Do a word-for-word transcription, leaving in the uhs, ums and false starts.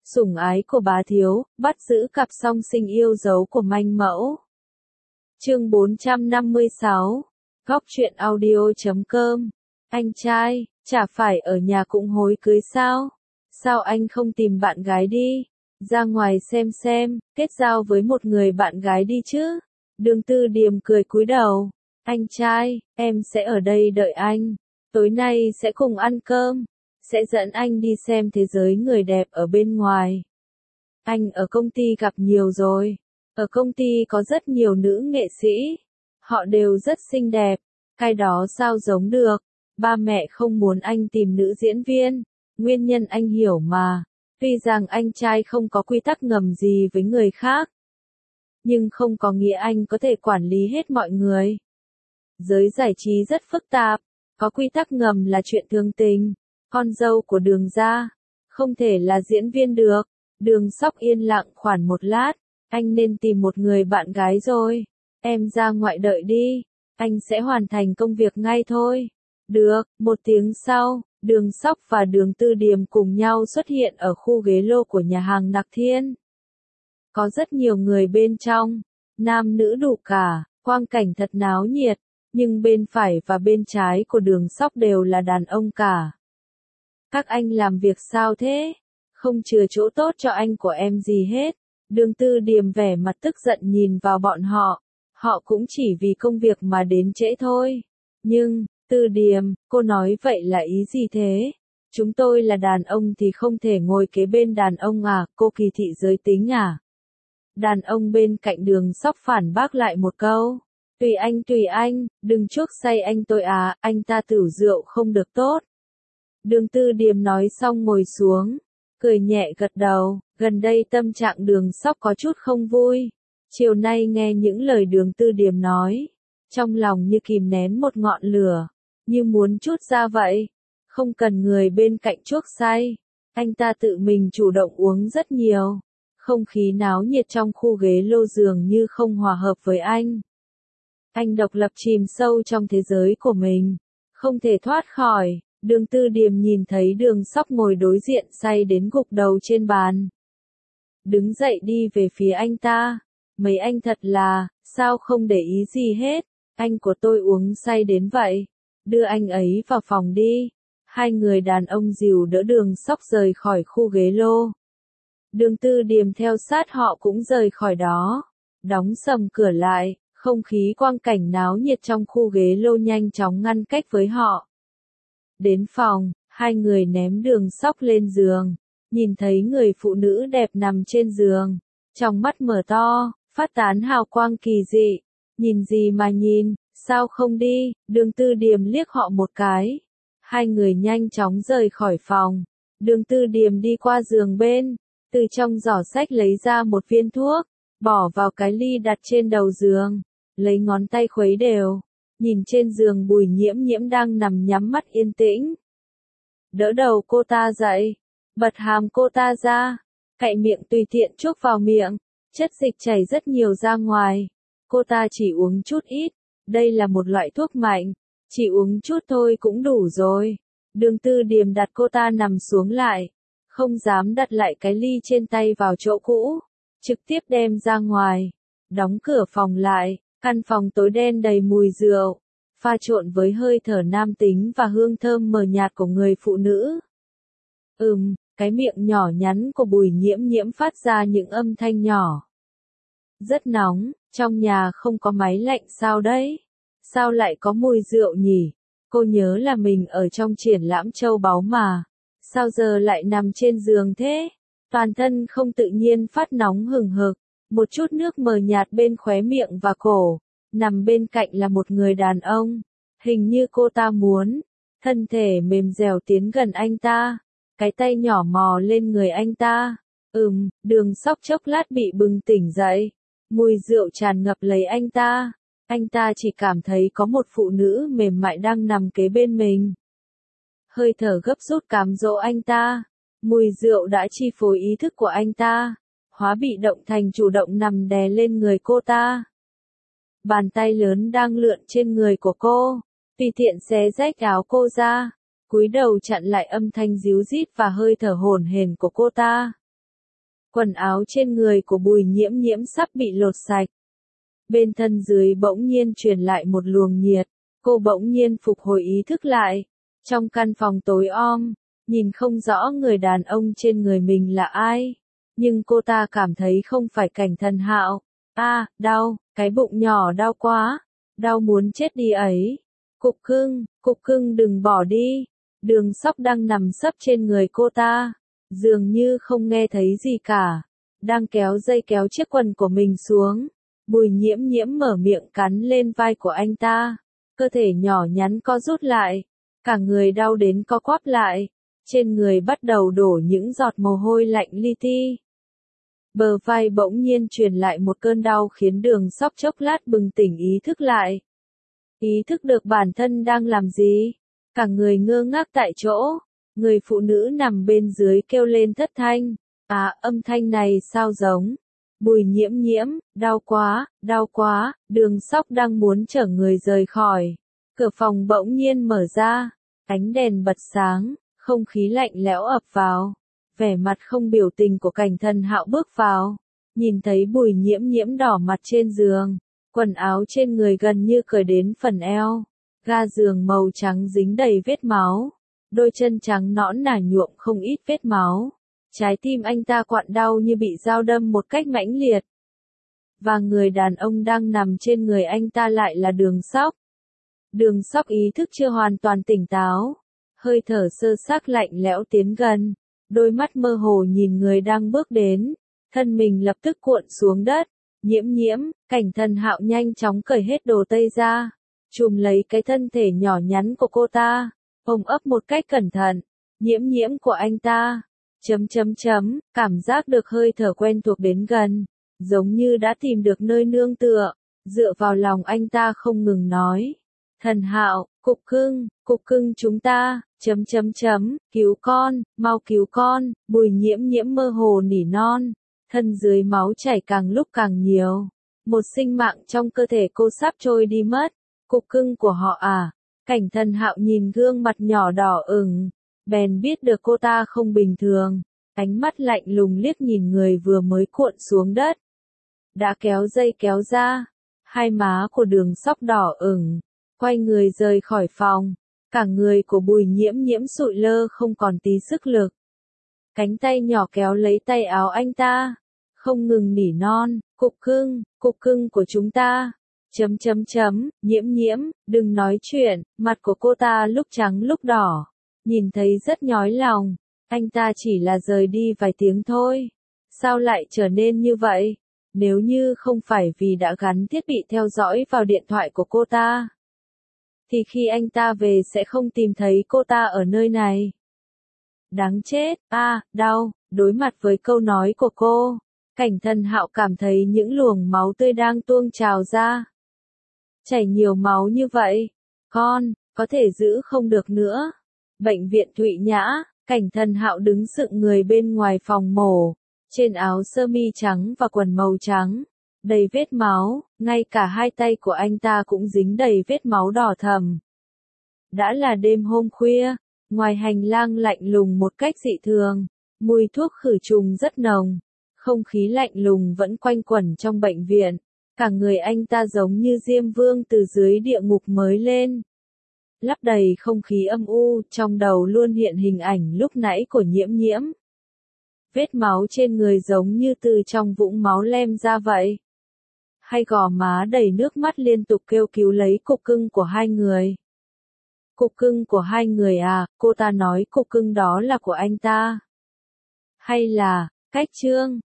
Sủng ái của bá thiếu, bắt giữ cặp song sinh yêu dấu của manh mẫu. Chương bốn trăm năm mươi sáu. Góc truyện audio chấm com. Anh trai, chả phải ở nhà cũng hối cưới sao? Sao anh không tìm bạn gái đi? Ra ngoài xem xem, kết giao với một người bạn gái đi chứ? Đường Tư Điềm cười cúi đầu. Anh trai, em sẽ ở đây đợi anh. Tối nay sẽ cùng ăn cơm. Sẽ dẫn anh đi xem thế giới người đẹp ở bên ngoài. Anh ở công ty gặp nhiều rồi. Ở công ty có rất nhiều nữ nghệ sĩ. Họ đều rất xinh đẹp. Cái đó sao giống được. Ba mẹ không muốn anh tìm nữ diễn viên. Nguyên nhân anh hiểu mà. Tuy rằng anh trai không có quy tắc ngầm gì với người khác. Nhưng không có nghĩa anh có thể quản lý hết mọi người. Giới giải trí rất phức tạp. Có quy tắc ngầm là chuyện thường tình. Con dâu của Đường gia, không thể là diễn viên được. Đường Sóc yên lặng khoảng một lát, anh nên tìm một người bạn gái rồi. Em ra ngoại đợi đi, anh sẽ hoàn thành công việc ngay thôi. Được, một tiếng sau, Đường Sóc và Đường Tư Điềm cùng nhau xuất hiện ở khu ghế lô của nhà hàng Nặc Thiên. Có rất nhiều người bên trong, nam nữ đủ cả, quang cảnh thật náo nhiệt, nhưng bên phải và bên trái của Đường Sóc đều là đàn ông cả. Các anh làm việc sao thế? Không chừa chỗ tốt cho anh của em gì hết. Đường Tư Điềm vẻ mặt tức giận nhìn vào bọn họ. Họ cũng chỉ vì công việc mà đến trễ thôi. Nhưng, Tư Điềm, cô nói vậy là ý gì thế? Chúng tôi là đàn ông thì không thể ngồi kế bên đàn ông à, cô kỳ thị giới tính à? Đàn ông bên cạnh Đường Sóc phản bác lại một câu. Tùy anh tùy anh, đừng chuốc say anh tôi à, anh ta tửu rượu không được tốt. Đường Tư Điềm nói xong ngồi xuống, cười nhẹ gật đầu, gần đây tâm trạng Đường Sóc có chút không vui. Chiều nay nghe những lời Đường Tư Điềm nói, trong lòng như kìm nén một ngọn lửa, như muốn trút ra vậy. Không cần người bên cạnh chuốc say, anh ta tự mình chủ động uống rất nhiều. Không khí náo nhiệt trong khu ghế lô dường như không hòa hợp với anh. Anh độc lập chìm sâu trong thế giới của mình, không thể thoát khỏi. Đường Tư Điềm nhìn thấy Đường Sóc ngồi đối diện say đến gục đầu trên bàn. Đứng dậy đi về phía anh ta. Mấy anh thật là, sao không để ý gì hết, anh của tôi uống say đến vậy. Đưa anh ấy vào phòng đi. Hai người đàn ông dìu đỡ Đường Sóc rời khỏi khu ghế lô. Đường Tư Điềm theo sát họ cũng rời khỏi đó. Đóng sầm cửa lại, không khí quang cảnh náo nhiệt trong khu ghế lô nhanh chóng ngăn cách với họ. Đến phòng, hai người ném Đường Sóc lên giường, nhìn thấy người phụ nữ đẹp nằm trên giường, trong mắt mở to, phát tán hào quang kỳ dị. Nhìn gì mà nhìn, sao không đi? Đường Tư Điềm liếc họ một cái. Hai người nhanh chóng rời khỏi phòng. Đường Tư Điềm đi qua giường bên, từ trong giỏ xách lấy ra một viên thuốc, bỏ vào cái ly đặt trên đầu giường, lấy ngón tay khuấy đều. Nhìn trên giường Bùi Nhiễm Nhiễm đang nằm nhắm mắt yên tĩnh. Đỡ đầu cô ta dậy, bật hàm cô ta ra, cạy miệng tùy tiện chuốc vào miệng, chất dịch chảy rất nhiều ra ngoài. Cô ta chỉ uống chút ít, đây là một loại thuốc mạnh, chỉ uống chút thôi cũng đủ rồi. Đường Tư Điềm đặt cô ta nằm xuống lại, không dám đặt lại cái ly trên tay vào chỗ cũ, trực tiếp đem ra ngoài, đóng cửa phòng lại. Căn phòng tối đen đầy mùi rượu, pha trộn với hơi thở nam tính và hương thơm mờ nhạt của người phụ nữ. Ừm, cái miệng nhỏ nhắn của Bùi Nhiễm Nhiễm phát ra những âm thanh nhỏ. Rất nóng, trong nhà không có máy lạnh sao đấy? Sao lại có mùi rượu nhỉ? Cô nhớ là mình ở trong triển lãm châu báu mà. Sao giờ lại nằm trên giường thế? Toàn thân không tự nhiên phát nóng hừng hực. Một chút nước mờ nhạt bên khóe miệng và cổ. Nằm bên cạnh là một người đàn ông. Hình như cô ta muốn. Thân thể mềm dẻo tiến gần anh ta. Cái tay nhỏ mò lên người anh ta. Ừm, Đường Sóc chốc lát bị bừng tỉnh dậy. Mùi rượu tràn ngập lấy anh ta. Anh ta chỉ cảm thấy có một phụ nữ mềm mại đang nằm kế bên mình. Hơi thở gấp rút cám dỗ anh ta. Mùi rượu đã chi phối ý thức của anh ta. Hóa bị động thành chủ động nằm đè lên người cô ta. Bàn tay lớn đang lượn trên người của cô, tùy tiện xé rách áo cô ra, cúi đầu chặn lại âm thanh ríu rít và hơi thở hổn hển của cô ta. Quần áo trên người của Bùi Nhiễm Nhiễm sắp bị lột sạch. Bên thân dưới bỗng nhiên truyền lại một luồng nhiệt, cô bỗng nhiên phục hồi ý thức lại. Trong căn phòng tối om, nhìn không rõ người đàn ông trên người mình là ai, nhưng cô ta cảm thấy không phải Cảnh Thần Hạo. A, à, đau, cái bụng nhỏ đau quá, đau muốn chết đi ấy. Cục cưng, cục cưng đừng bỏ đi. Đường Sóc đang nằm sấp trên người cô ta, dường như không nghe thấy gì cả, đang kéo dây kéo chiếc quần của mình xuống. Bùi Nhiễm Nhiễm mở miệng cắn lên vai của anh ta, cơ thể nhỏ nhắn co rút lại, cả người đau đến co quắp lại, trên người bắt đầu đổ những giọt mồ hôi lạnh li ti. Bờ vai bỗng nhiên truyền lại một cơn đau khiến Đường Sóc chốc lát bừng tỉnh ý thức lại. Ý thức được bản thân đang làm gì, cả người ngơ ngác tại chỗ, người phụ nữ nằm bên dưới kêu lên thất thanh. À, âm thanh này sao giống Bùi Nhiễm Nhiễm, đau quá, đau quá. Đường Sóc đang muốn chở người rời khỏi. Cửa phòng bỗng nhiên mở ra, ánh đèn bật sáng, không khí lạnh lẽo ập vào. Vẻ mặt không biểu tình của Cảnh Thần Hạo bước vào, nhìn thấy Bùi Nhiễm Nhiễm đỏ mặt trên giường, quần áo trên người gần như cởi đến phần eo, ga giường màu trắng dính đầy vết máu, đôi chân trắng nõn nà nhuộm không ít vết máu. Trái tim anh ta quặn đau như bị dao đâm một cách mãnh liệt. Và người đàn ông đang nằm trên người anh ta lại là Đường Sóc. Đường Sóc ý thức chưa hoàn toàn tỉnh táo, hơi thở sơ xác lạnh lẽo tiến gần, đôi mắt mơ hồ nhìn người đang bước đến, thân mình lập tức cuộn xuống đất. Nhiễm Nhiễm, Cảnh Thần Hạo nhanh chóng cởi hết đồ tây ra, chùm lấy cái thân thể nhỏ nhắn của cô ta, ôm ấp một cách cẩn thận. Nhiễm Nhiễm của anh ta. Chấm chấm chấm, cảm giác được hơi thở quen thuộc đến gần, giống như đã tìm được nơi nương tựa, dựa vào lòng anh ta không ngừng nói. Thần Hạo, cục cưng, cục cưng chúng ta, chấm chấm chấm, cứu con, mau cứu con. Bùi Nhiễm Nhiễm mơ hồ nỉ non, thân dưới máu chảy càng lúc càng nhiều, một sinh mạng trong cơ thể cô sắp trôi đi mất. Cục cưng của họ à? Cảnh Thần Hạo nhìn gương mặt nhỏ đỏ ửng, bèn biết được cô ta không bình thường, ánh mắt lạnh lùng liếc nhìn người vừa mới cuộn xuống đất. Đã kéo dây kéo ra, hai má của Đường Sóc đỏ ửng, quay người rời khỏi phòng, cả người của Bùi Nhiễm Nhiễm sụi lơ không còn tí sức lực. Cánh tay nhỏ kéo lấy tay áo anh ta, không ngừng nỉ non, cục cưng, cục cưng của chúng ta. Chấm chấm chấm, Nhiễm Nhiễm, đừng nói chuyện. Mặt của cô ta lúc trắng lúc đỏ, nhìn thấy rất nhói lòng. Anh ta chỉ là rời đi vài tiếng thôi, sao lại trở nên như vậy? Nếu như không phải vì đã gắn thiết bị theo dõi vào điện thoại của cô ta, thì khi anh ta về sẽ không tìm thấy cô ta ở nơi này. Đáng chết, a, à, đau. Đối mặt với câu nói của cô, Cảnh Thần Hạo cảm thấy những luồng máu tươi đang tuôn trào ra. Chảy nhiều máu như vậy, con, có thể giữ không được nữa. Bệnh viện Thụy Nhã, Cảnh Thần Hạo đứng sững người bên ngoài phòng mổ, trên áo sơ mi trắng và quần màu trắng, đầy vết máu, ngay cả hai tay của anh ta cũng dính đầy vết máu đỏ thẫm. Đã là đêm hôm khuya, ngoài hành lang lạnh lùng một cách dị thường, mùi thuốc khử trùng rất nồng, không khí lạnh lùng vẫn quanh quẩn trong bệnh viện, cả người anh ta giống như Diêm Vương từ dưới địa ngục mới lên. Lấp đầy không khí âm u, trong đầu luôn hiện hình ảnh lúc nãy của Nhiễm Nhiễm. Vết máu trên người giống như từ trong vũng máu lem ra vậy. Hai gò má đầy nước mắt liên tục kêu cứu lấy cục cưng của hai người. Cục cưng của hai người à, cô ta nói cục cưng đó là của anh ta. Hay là, cách trương,